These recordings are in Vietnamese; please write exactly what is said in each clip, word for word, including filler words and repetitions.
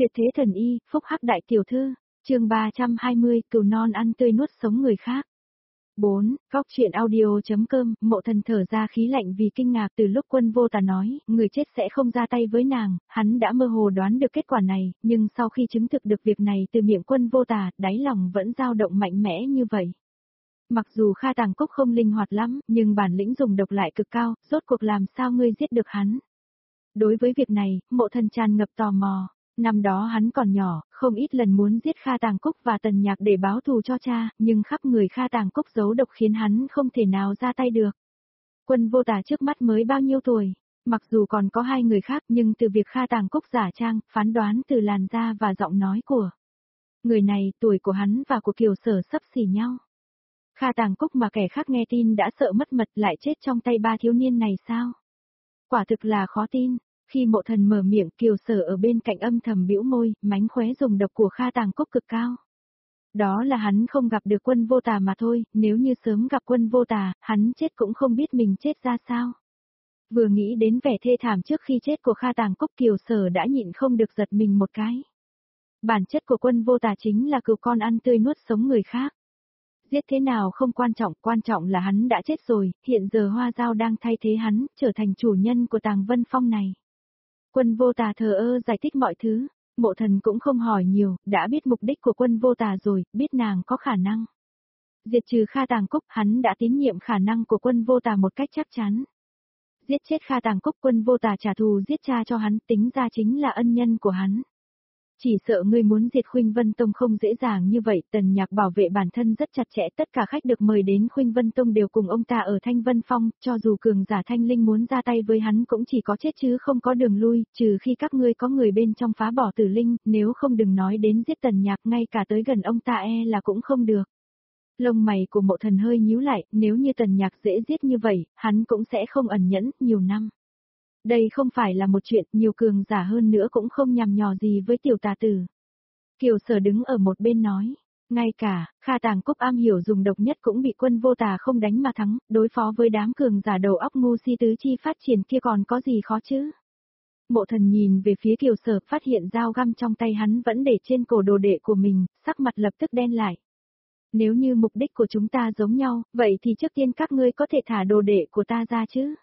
Tuyệt thế thần y, phúc hắc đại tiểu thư, chương ba trăm hai mươi, cừu non ăn tươi nuốt sống người khác. bốn. Góc truyện audio.com, Mộ Thần thở ra khí lạnh vì kinh ngạc từ lúc Quân Vô Tà nói, người chết sẽ không ra tay với nàng, hắn đã mơ hồ đoán được kết quả này, nhưng sau khi chứng thực được việc này từ miệng Quân Vô Tà, đáy lòng vẫn dao động mạnh mẽ như vậy. Mặc dù Kha Tàng Cốc không linh hoạt lắm, nhưng bản lĩnh dùng độc lại cực cao, rốt cuộc làm sao ngươi giết được hắn. Đối với việc này, Mộ Thần tràn ngập tò mò. Năm đó hắn còn nhỏ, không ít lần muốn giết Kha Tàng Cốc và Tần Nhạc để báo thù cho cha, nhưng khắp người Kha Tàng Cốc giấu độc khiến hắn không thể nào ra tay được. Quân Vô Tà trước mắt mới bao nhiêu tuổi, mặc dù còn có hai người khác nhưng từ việc Kha Tàng Cốc giả trang, phán đoán từ làn da và giọng nói của người này, tuổi của hắn và của Kiều Sở sắp xỉ nhau. Kha Tàng Cốc mà kẻ khác nghe tin đã sợ mất mật lại chết trong tay ba thiếu niên này sao? Quả thực là khó tin. Khi Mộ Thần mở miệng, Kiều Sở ở bên cạnh âm thầm bĩu môi, mánh khóe dùng độc của Kha Tàng Cốc cực cao. Đó là hắn không gặp được Quân Vô Tà mà thôi, nếu như sớm gặp Quân Vô Tà, hắn chết cũng không biết mình chết ra sao. Vừa nghĩ đến vẻ thê thảm trước khi chết của Kha Tàng Cốc, Kiều Sở đã nhịn không được giật mình một cái. Bản chất của Quân Vô Tà chính là cừu con ăn tươi nuốt sống người khác. Giết thế nào không quan trọng, quan trọng là hắn đã chết rồi, hiện giờ Hoa Dao đang thay thế hắn, trở thành chủ nhân của Tàng Vân Phong này. Quân Vô Tà thờ ơ giải thích mọi thứ, Mộ Thần cũng không hỏi nhiều, đã biết mục đích của Quân Vô Tà rồi, biết nàng có khả năng diệt trừ Kha Tàng Cốc, hắn đã tín nhiệm khả năng của Quân Vô Tà một cách chắc chắn. Giết chết Kha Tàng Cốc, Quân Vô Tà trả thù giết cha cho hắn, tính ra chính là ân nhân của hắn. Chỉ sợ ngươi muốn diệt Khuynh Vân Tông không dễ dàng như vậy, Tần Nhạc bảo vệ bản thân rất chặt chẽ, tất cả khách được mời đến Khuynh Vân Tông đều cùng ông ta ở Thanh Vân Phong, cho dù cường giả Thanh Linh muốn ra tay với hắn cũng chỉ có chết chứ không có đường lui, trừ khi các ngươi có người bên trong phá bỏ Tử Linh, nếu không đừng nói đến giết Tần Nhạc, ngay cả tới gần ông ta e là cũng không được. Lông mày của Mộ Thần hơi nhíu lại, nếu như Tần Nhạc dễ giết như vậy, hắn cũng sẽ không ẩn nhẫn nhiều năm. Đây không phải là một chuyện, nhiều cường giả hơn nữa cũng không nhằm nhò gì với tiểu tà tử. Kiều Sở đứng ở một bên nói, ngay cả, Kha Tàng Cốc am hiểu dùng độc nhất cũng bị Quân Vô Tà không đánh mà thắng, đối phó với đám cường giả đầu óc ngu si tứ chi phát triển kia còn có gì khó chứ. Mộ Thần nhìn về phía Kiều Sở, phát hiện dao găm trong tay hắn vẫn để trên cổ đồ đệ của mình, sắc mặt lập tức đen lại. Nếu như mục đích của chúng ta giống nhau, vậy thì trước tiên các ngươi có thể thả đồ đệ của ta ra chứ.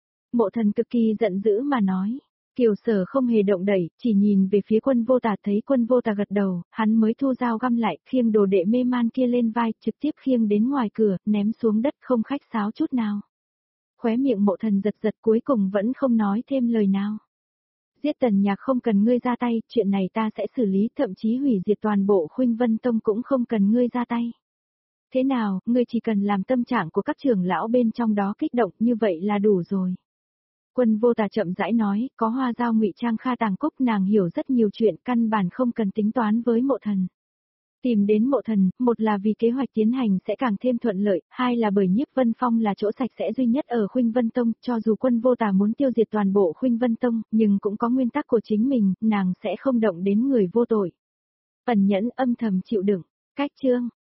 Mộ Thần cực kỳ giận dữ mà nói. Kiều Sở không hề động đẩy, chỉ nhìn về phía Quân Vô Tà, thấy Quân Vô Tà gật đầu, hắn mới thu dao găm lại, khiêng đồ đệ mê man kia lên vai, trực tiếp khiêng đến ngoài cửa, ném xuống đất không khách sáo chút nào. Khóe miệng Mộ Thần giật giật, cuối cùng vẫn không nói thêm lời nào. Giết Tần Nhạc không cần ngươi ra tay, chuyện này ta sẽ xử lý, thậm chí hủy diệt toàn bộ Khuynh Vân Tông cũng không cần ngươi ra tay. Thế nào, ngươi chỉ cần làm tâm trạng của các trưởng lão bên trong đó kích động, như vậy là đủ rồi. Quân Vô Tà chậm rãi nói, có Hoa Dao ngụy trang Kha Tàng Cốc, nàng hiểu rất nhiều chuyện, căn bản không cần tính toán với Mộ Thần. Tìm đến Mộ Thần, một là vì kế hoạch tiến hành sẽ càng thêm thuận lợi, hai là bởi Nhiếp Vân Phong là chỗ sạch sẽ duy nhất ở Khuynh Vân Tông, cho dù Quân Vô Tà muốn tiêu diệt toàn bộ Khuynh Vân Tông, nhưng cũng có nguyên tắc của chính mình, nàng sẽ không động đến người vô tội. Ẩn nhẫn âm thầm chịu đựng. Cách chương